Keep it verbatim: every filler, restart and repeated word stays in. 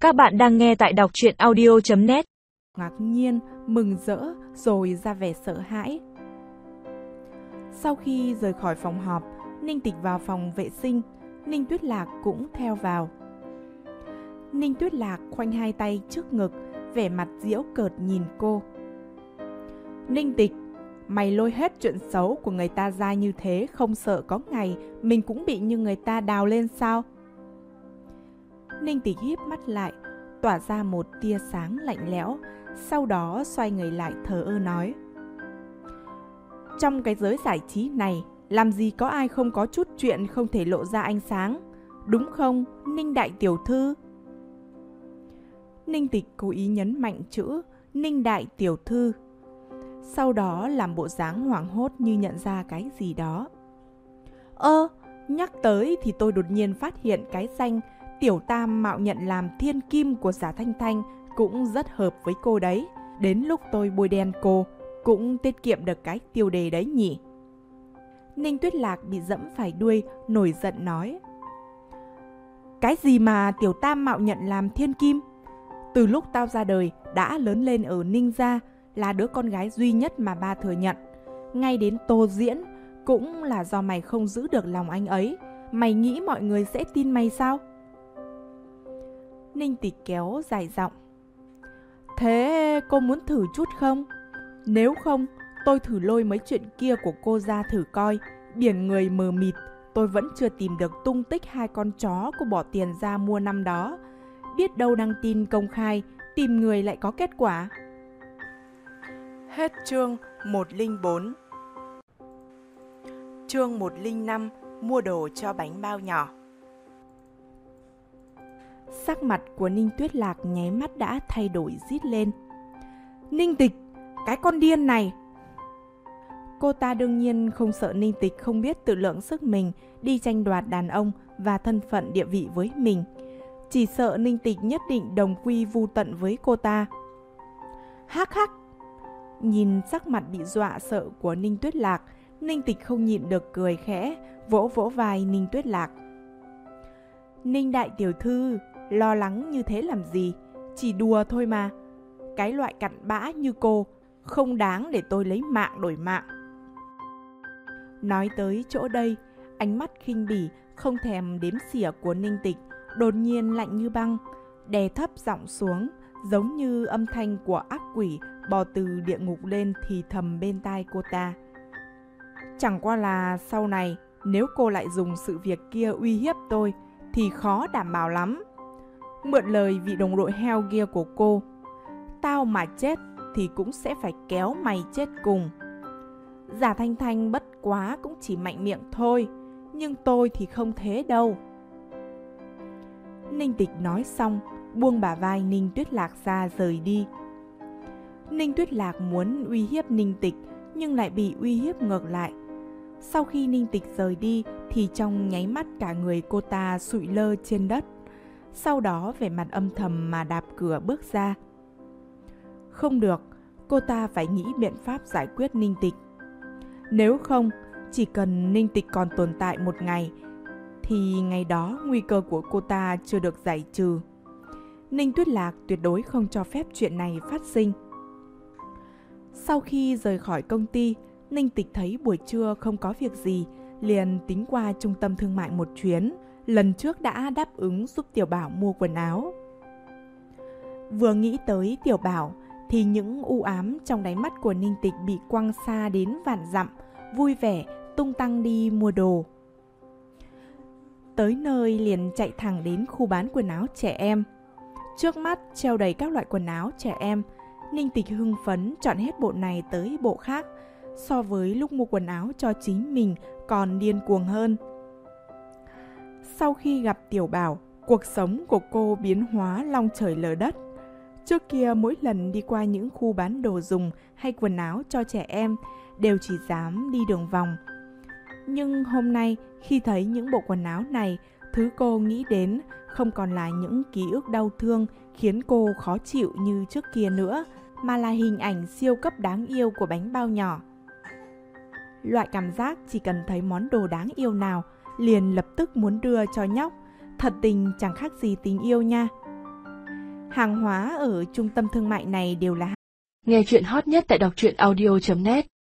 Các bạn đang nghe tại đọc truyện audio chấm net. Ngạc nhiên, mừng rỡ rồi ra vẻ sợ hãi. Sau khi rời khỏi phòng họp, Ninh Tịch vào phòng vệ sinh, Ninh Tuyết Lạc cũng theo vào. Ninh Tuyết Lạc khoanh hai tay trước ngực, vẻ mặt giễu cợt nhìn cô. Ninh Tịch, mày lôi hết chuyện xấu của người ta ra như thế, không sợ có ngày mình cũng bị như người ta đào lên sao? Ninh Tịch híp mắt lại, tỏa ra một tia sáng lạnh lẽo, sau đó xoay người lại thờ ơ nói. Trong cái giới giải trí này, làm gì có ai không có chút chuyện không thể lộ ra ánh sáng, đúng không, Ninh đại tiểu thư? Ninh Tịch cố ý nhấn mạnh chữ Ninh đại tiểu thư, sau đó làm bộ dáng hoảng hốt như nhận ra cái gì đó. Ơ, nhắc tới thì tôi đột nhiên phát hiện cái danh Tiểu Tam mạo nhận làm thiên kim của Giả Thanh Thanh cũng rất hợp với cô đấy. Đến lúc tôi bôi đen cô, cũng tiết kiệm được cái tiêu đề đấy nhỉ. Ninh Tuyết Lạc bị dẫm phải đuôi, nổi giận nói. Cái gì mà Tiểu Tam mạo nhận làm thiên kim? Từ lúc tao ra đời, đã lớn lên ở Ninh gia, là đứa con gái duy nhất mà ba thừa nhận. Ngay đến Tô Diễn, cũng là do mày không giữ được lòng anh ấy. Mày nghĩ mọi người sẽ tin mày sao? Ninh Tịch kéo dài giọng. Thế cô muốn thử chút không? Nếu không, tôi thử lôi mấy chuyện kia của cô ra thử coi. Biển người mờ mịt, tôi vẫn chưa tìm được tung tích hai con chó cô bỏ tiền ra mua năm đó. Biết đâu đăng tin công khai, tìm người lại có kết quả. Hết chương một không bốn. Chương một không năm, mua đồ cho bánh bao nhỏ. Sắc mặt của Ninh Tuyết Lạc nháy mắt đã thay đổi rít lên. Ninh Tịch, cái con điên này! Cô ta đương nhiên không sợ Ninh Tịch không biết tự lượng sức mình đi tranh đoạt đàn ông và thân phận địa vị với mình. Chỉ sợ Ninh Tịch nhất định đồng quy vu tận với cô ta. Hắc hắc! Nhìn sắc mặt bị dọa sợ của Ninh Tuyết Lạc, Ninh Tịch không nhịn được cười khẽ, vỗ vỗ vai Ninh Tuyết Lạc. Ninh đại tiểu thư, lo lắng như thế làm gì? Chỉ đùa thôi mà. Cái loại cặn bã như cô không đáng để tôi lấy mạng đổi mạng. Nói tới chỗ đây, ánh mắt khinh bỉ không thèm đếm xỉa của Ninh Tịch đột nhiên lạnh như băng, đè thấp giọng xuống, giống như âm thanh của ác quỷ bò từ địa ngục lên thì thầm bên tai cô ta. Chẳng qua là sau này nếu cô lại dùng sự việc kia uy hiếp tôi thì khó đảm bảo lắm. Mượn lời vị đồng đội heo kia của cô, tao mà chết thì cũng sẽ phải kéo mày chết cùng. Giả Thanh Thanh bất quá cũng chỉ mạnh miệng thôi, nhưng tôi thì không thế đâu. Ninh Tịch nói xong, buông bả vai Ninh Tuyết Lạc ra rời đi. Ninh Tuyết Lạc muốn uy hiếp Ninh Tịch nhưng lại bị uy hiếp ngược lại. Sau khi Ninh Tịch rời đi thì trong nháy mắt cả người cô ta sụi lơ trên đất. Sau đó vẻ mặt âm thầm mà đạp cửa bước ra. Không được, cô ta phải nghĩ biện pháp giải quyết Ninh Tịch. Nếu không, chỉ cần Ninh Tịch còn tồn tại một ngày thì ngày đó nguy cơ của cô ta chưa được giải trừ. Ninh Tuyết Lạc tuyệt đối không cho phép chuyện này phát sinh. Sau khi rời khỏi công ty, Ninh Tịch thấy buổi trưa không có việc gì, liền tính qua trung tâm thương mại một chuyến. Lần trước đã đáp ứng giúp Tiểu Bảo mua quần áo. Vừa nghĩ tới Tiểu Bảo thì những u ám trong đáy mắt của Ninh Tịch bị quăng xa đến vạn dặm, vui vẻ tung tăng đi mua đồ. Tới nơi liền chạy thẳng đến khu bán quần áo trẻ em. Trước mắt treo đầy các loại quần áo trẻ em, Ninh Tịch hưng phấn chọn hết bộ này tới bộ khác, so với lúc mua quần áo cho chính mình còn điên cuồng hơn. Sau khi gặp Tiểu Bảo, cuộc sống của cô biến hóa long trời lở đất. Trước kia mỗi lần đi qua những khu bán đồ dùng hay quần áo cho trẻ em đều chỉ dám đi đường vòng. Nhưng hôm nay khi thấy những bộ quần áo này, thứ cô nghĩ đến không còn là những ký ức đau thương khiến cô khó chịu như trước kia nữa, mà là hình ảnh siêu cấp đáng yêu của bánh bao nhỏ. Loại cảm giác chỉ cần thấy món đồ đáng yêu nào liền lập tức muốn đưa cho nhóc, thật tình chẳng khác gì tình yêu nha. Hàng hóa ở trung tâm thương mại này đều là Nghe chuyện hot nhất tại đọc truyện audio chấm net